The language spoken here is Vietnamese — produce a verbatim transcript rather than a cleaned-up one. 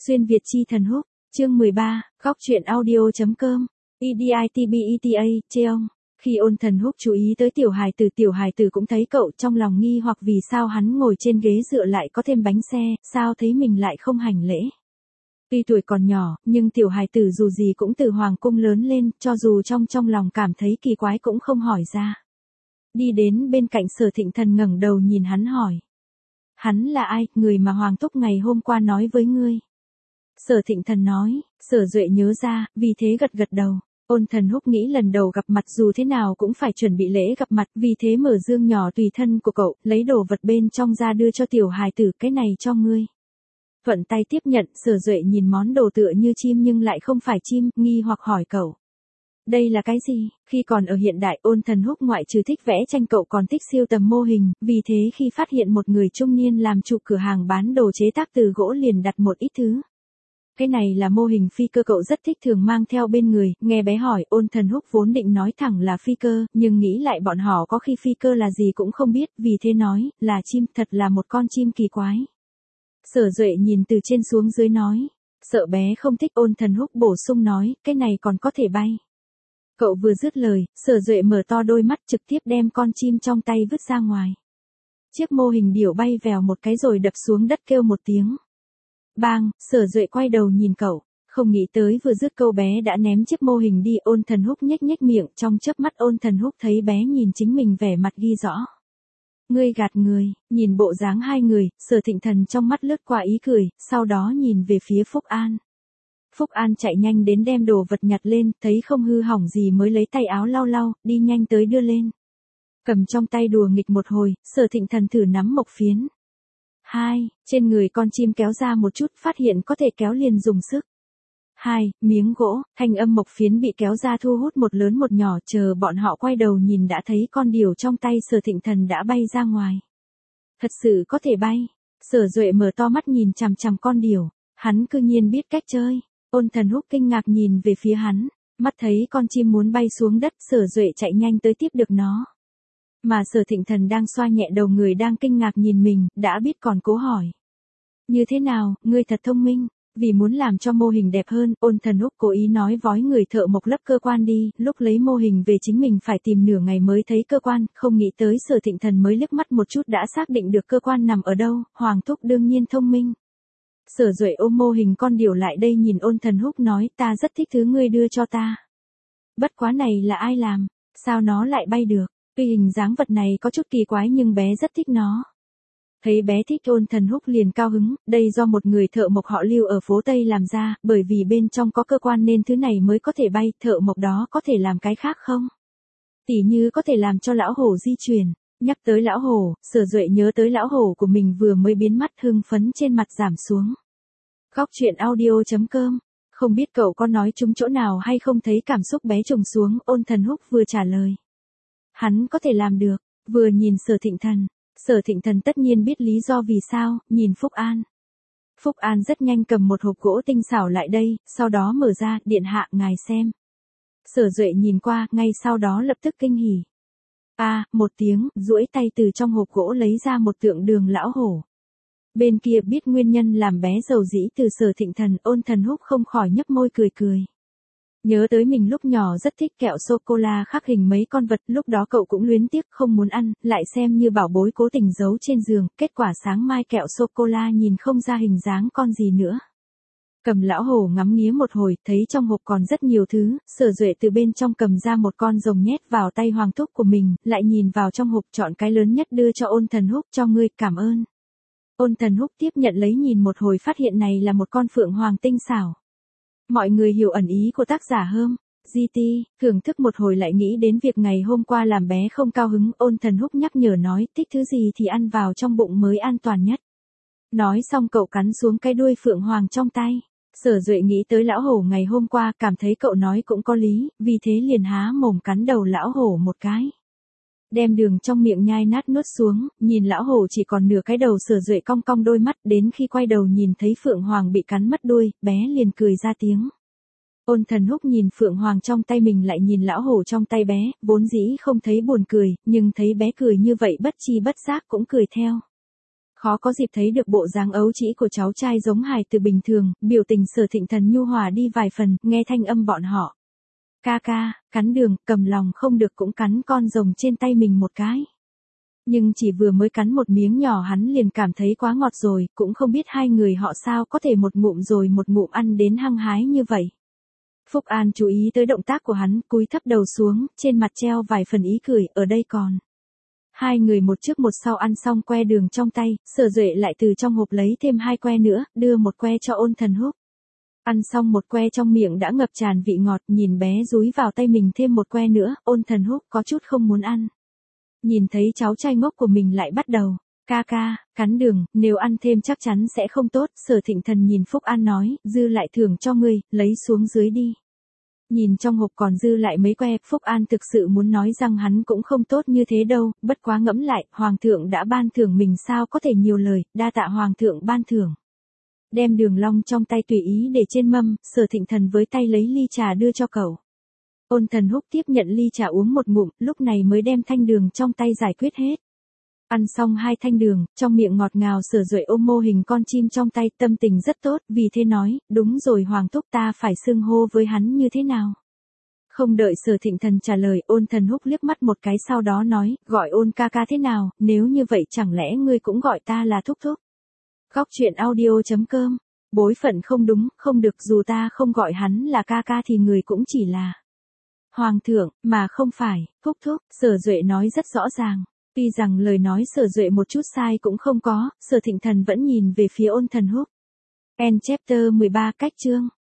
Xuyên Việt chi thần húc, chương mười ba, góc truyện audio.com, editbeta, Cheong. Khi Ôn Thần Húc chú ý tới tiểu hài tử, tiểu hài tử cũng thấy cậu, trong lòng nghi hoặc vì sao hắn ngồi trên ghế dựa lại có thêm bánh xe, sao thấy mình lại không hành lễ. Tuy tuổi còn nhỏ, nhưng tiểu hài tử dù gì cũng từ hoàng cung lớn lên, cho dù trong trong lòng cảm thấy kỳ quái cũng không hỏi ra. Đi đến bên cạnh Sở Thịnh Thần ngẩng đầu nhìn hắn hỏi. Hắn là ai, người mà Hoàng Thúc ngày hôm qua nói với ngươi? Sở Thịnh Thần nói, Sở Duệ nhớ ra, vì thế gật gật đầu. Ôn Thần Húc nghĩ lần đầu gặp mặt dù thế nào cũng phải chuẩn bị lễ gặp mặt, vì thế mở dương nhỏ tùy thân của cậu, lấy đồ vật bên trong ra đưa cho tiểu hài tử, cái này cho ngươi. Thuận tay tiếp nhận, Sở Duệ nhìn món đồ tựa như chim nhưng lại không phải chim, nghi hoặc hỏi cậu. Đây là cái gì? Khi còn ở hiện đại, Ôn Thần Húc ngoại trừ thích vẽ tranh cậu còn thích sưu tầm mô hình, vì thế khi phát hiện một người trung niên làm chủ cửa hàng bán đồ chế tác từ gỗ liền đặt một ít thứ. Cái này là mô hình phi cơ, cậu rất thích thường mang theo bên người, nghe bé hỏi, Ôn Thần Húc vốn định nói thẳng là phi cơ, nhưng nghĩ lại bọn họ có khi phi cơ là gì cũng không biết, vì thế nói, là chim, thật là một con chim kỳ quái. Sở Duệ nhìn từ trên xuống dưới nói, sợ bé không thích, Ôn Thần Húc bổ sung nói, cái này còn có thể bay. Cậu vừa dứt lời, Sở Duệ mở to đôi mắt trực tiếp đem con chim trong tay vứt ra ngoài. Chiếc mô hình điểu bay vèo một cái rồi đập xuống đất kêu một tiếng. Bang, Sở Duệ quay đầu nhìn cậu, không nghĩ tới vừa dứt câu bé đã ném chiếc mô hình đi. Ôn Thần Húc nhếch nhếch miệng, trong chớp mắt Ôn Thần Húc thấy bé nhìn chính mình vẻ mặt ghi rõ. Ngươi gạt người, nhìn bộ dáng hai người, Sở Thịnh Thần trong mắt lướt qua ý cười, sau đó nhìn về phía Phúc An. Phúc An chạy nhanh đến đem đồ vật nhặt lên, thấy không hư hỏng gì mới lấy tay áo lau lau, đi nhanh tới đưa lên. Cầm trong tay đùa nghịch một hồi, Sở Thịnh Thần thử nắm mộc phiến. Hai, trên người con chim kéo ra một chút, phát hiện có thể kéo liền dùng sức. Hai, miếng gỗ, thanh âm mộc phiến bị kéo ra thu hút một lớn một nhỏ, chờ bọn họ quay đầu nhìn đã thấy con điểu trong tay Sở Thịnh Thần đã bay ra ngoài. Thật sự có thể bay. Sở Duệ mở to mắt nhìn chằm chằm con điểu, hắn cư nhiên biết cách chơi. Ôn Thần Húc kinh ngạc nhìn về phía hắn, mắt thấy con chim muốn bay xuống đất, Sở Duệ chạy nhanh tới tiếp được nó. Mà Sở Thịnh Thần đang xoa nhẹ đầu người đang kinh ngạc nhìn mình, đã biết còn cố hỏi. Như thế nào, ngươi thật thông minh, vì muốn làm cho mô hình đẹp hơn, Ôn Thần Húc cố ý nói vói người thợ mộc lấp cơ quan đi, lúc lấy mô hình về chính mình phải tìm nửa ngày mới thấy cơ quan, không nghĩ tới Sở Thịnh Thần mới liếc mắt một chút đã xác định được cơ quan nằm ở đâu, Hoàng Thúc đương nhiên thông minh. Sở Duệ ôm mô hình con điểu lại đây nhìn Ôn Thần Húc nói, ta rất thích thứ ngươi đưa cho ta. Bất quá này là ai làm, sao nó lại bay được, tuy hình dáng vật này có chút kỳ quái nhưng bé rất thích nó. Thấy bé thích, Ôn Thần Húc liền cao hứng, đây do một người thợ mộc họ Lưu ở phố Tây làm ra, bởi vì bên trong có cơ quan nên thứ này mới có thể bay, thợ mộc đó có thể làm cái khác không? Tỉ như có thể làm cho lão hổ di chuyển. Nhắc tới lão hổ, Sở Duệ nhớ tới lão hổ của mình vừa mới biến mắt, hưng phấn trên mặt giảm xuống. Góc truyện audio.com, không biết cậu có nói trúng chỗ nào hay không, thấy cảm xúc bé trùng xuống, Ôn Thần Húc vừa trả lời. Hắn có thể làm được, vừa nhìn Sở Thịnh Thần. Sở Thịnh Thần tất nhiên biết lý do vì sao, nhìn Phúc An. Phúc An rất nhanh cầm một hộp gỗ tinh xảo lại đây, sau đó mở ra, điện hạ ngài xem. Sở Duệ nhìn qua, ngay sau đó lập tức kinh hỉ. A, à, một tiếng, duỗi tay từ trong hộp gỗ lấy ra một tượng đường lão hổ. Bên kia biết nguyên nhân làm bé dầu dĩ từ Sở Thịnh Thần, Ôn Thần Húc không khỏi nhếch môi cười cười. Nhớ tới mình lúc nhỏ rất thích kẹo sô-cô-la khắc hình mấy con vật, lúc đó cậu cũng luyến tiếc không muốn ăn, lại xem như bảo bối cố tình giấu trên giường, kết quả sáng mai kẹo sô-cô-la nhìn không ra hình dáng con gì nữa. Cầm lão hổ ngắm nghía một hồi, thấy trong hộp còn rất nhiều thứ, Sở Duệ từ bên trong cầm ra một con rồng nhét vào tay Hoàng Thúc của mình, lại nhìn vào trong hộp chọn cái lớn nhất đưa cho Ôn Thần Húc, cho ngươi, cảm ơn. Ôn Thần Húc tiếp nhận lấy nhìn một hồi, phát hiện này là một con phượng hoàng tinh xảo. Mọi người hiểu ẩn ý của tác giả hơn. giê tê, thưởng thức một hồi lại nghĩ đến việc ngày hôm qua làm bé không cao hứng, Ôn Thần Húc nhắc nhở nói, thích thứ gì thì ăn vào trong bụng mới an toàn nhất. Nói xong cậu cắn xuống cái đuôi phượng hoàng trong tay. Sở Duệ nghĩ tới lão hổ ngày hôm qua, cảm thấy cậu nói cũng có lý, vì thế liền há mồm cắn đầu lão hổ một cái. Đem đường trong miệng nhai nát nuốt xuống, nhìn lão hổ chỉ còn nửa cái đầu, Sở Duệ cong cong đôi mắt, đến khi quay đầu nhìn thấy phượng hoàng bị cắn mất đuôi, bé liền cười ra tiếng. Ôn Thần Húc nhìn phượng hoàng trong tay mình lại nhìn lão hổ trong tay bé, vốn dĩ không thấy buồn cười, nhưng thấy bé cười như vậy bất chi bất giác cũng cười theo. Khó có dịp thấy được bộ dáng ấu trĩ của cháu trai giống hài từ bình thường, biểu tình Sở Thịnh Thần nhu hòa đi vài phần, nghe thanh âm bọn họ. Ca ca, cắn đường, cầm lòng không được cũng cắn con rồng trên tay mình một cái. Nhưng chỉ vừa mới cắn một miếng nhỏ hắn liền cảm thấy quá ngọt rồi, cũng không biết hai người họ sao có thể một ngụm rồi một ngụm ăn đến hăng hái như vậy. Phúc An chú ý tới động tác của hắn, cúi thấp đầu xuống, trên mặt treo vài phần ý cười, ở đây còn. Hai người một trước một sau ăn xong que đường trong tay, Sở Duệ lại từ trong hộp lấy thêm hai que nữa, đưa một que cho Ôn Thần Húc. Ăn xong một que trong miệng đã ngập tràn vị ngọt, nhìn bé dúi vào tay mình thêm một que nữa, Ôn Thần Húc có chút không muốn ăn. Nhìn thấy cháu trai ngốc của mình lại bắt đầu, ca ca, cắn đường, nếu ăn thêm chắc chắn sẽ không tốt, Sở Thịnh Thần nhìn Phúc An nói, dư lại thưởng cho ngươi, lấy xuống dưới đi. Nhìn trong hộp còn dư lại mấy que, Phúc An thực sự muốn nói rằng hắn cũng không tốt như thế đâu, bất quá ngẫm lại, Hoàng thượng đã ban thưởng mình sao có thể nhiều lời, đa tạ Hoàng thượng ban thưởng. Đem đường long trong tay tùy ý để trên mâm, Sở Thịnh Thần với tay lấy ly trà đưa cho cậu. Ôn Thần Húc tiếp nhận ly trà uống một ngụm, lúc này mới đem thanh đường trong tay giải quyết hết. Ăn xong hai thanh đường, trong miệng ngọt ngào, Sở Duệ ôm mô hình con chim trong tay, tâm tình rất tốt, vì thế nói, đúng rồi Hoàng thúc, ta phải xưng hô với hắn như thế nào? Không đợi Sở Thịnh Thần trả lời, Ôn Thần Húc liếc mắt một cái sau đó nói, gọi Ôn ca ca thế nào, nếu như vậy chẳng lẽ ngươi cũng gọi ta là thúc thúc? Góc truyện audio chấm com, bối phận không đúng, không được, dù ta không gọi hắn là ca ca thì người cũng chỉ là Hoàng thượng, mà không phải, thúc thúc, Sở Duệ nói rất rõ ràng. Tuy rằng lời nói Sở Duệ một chút sai cũng không có, Sở Thịnh Thần vẫn nhìn về phía Ôn Thần Húc. End chapter mười ba, cách chương.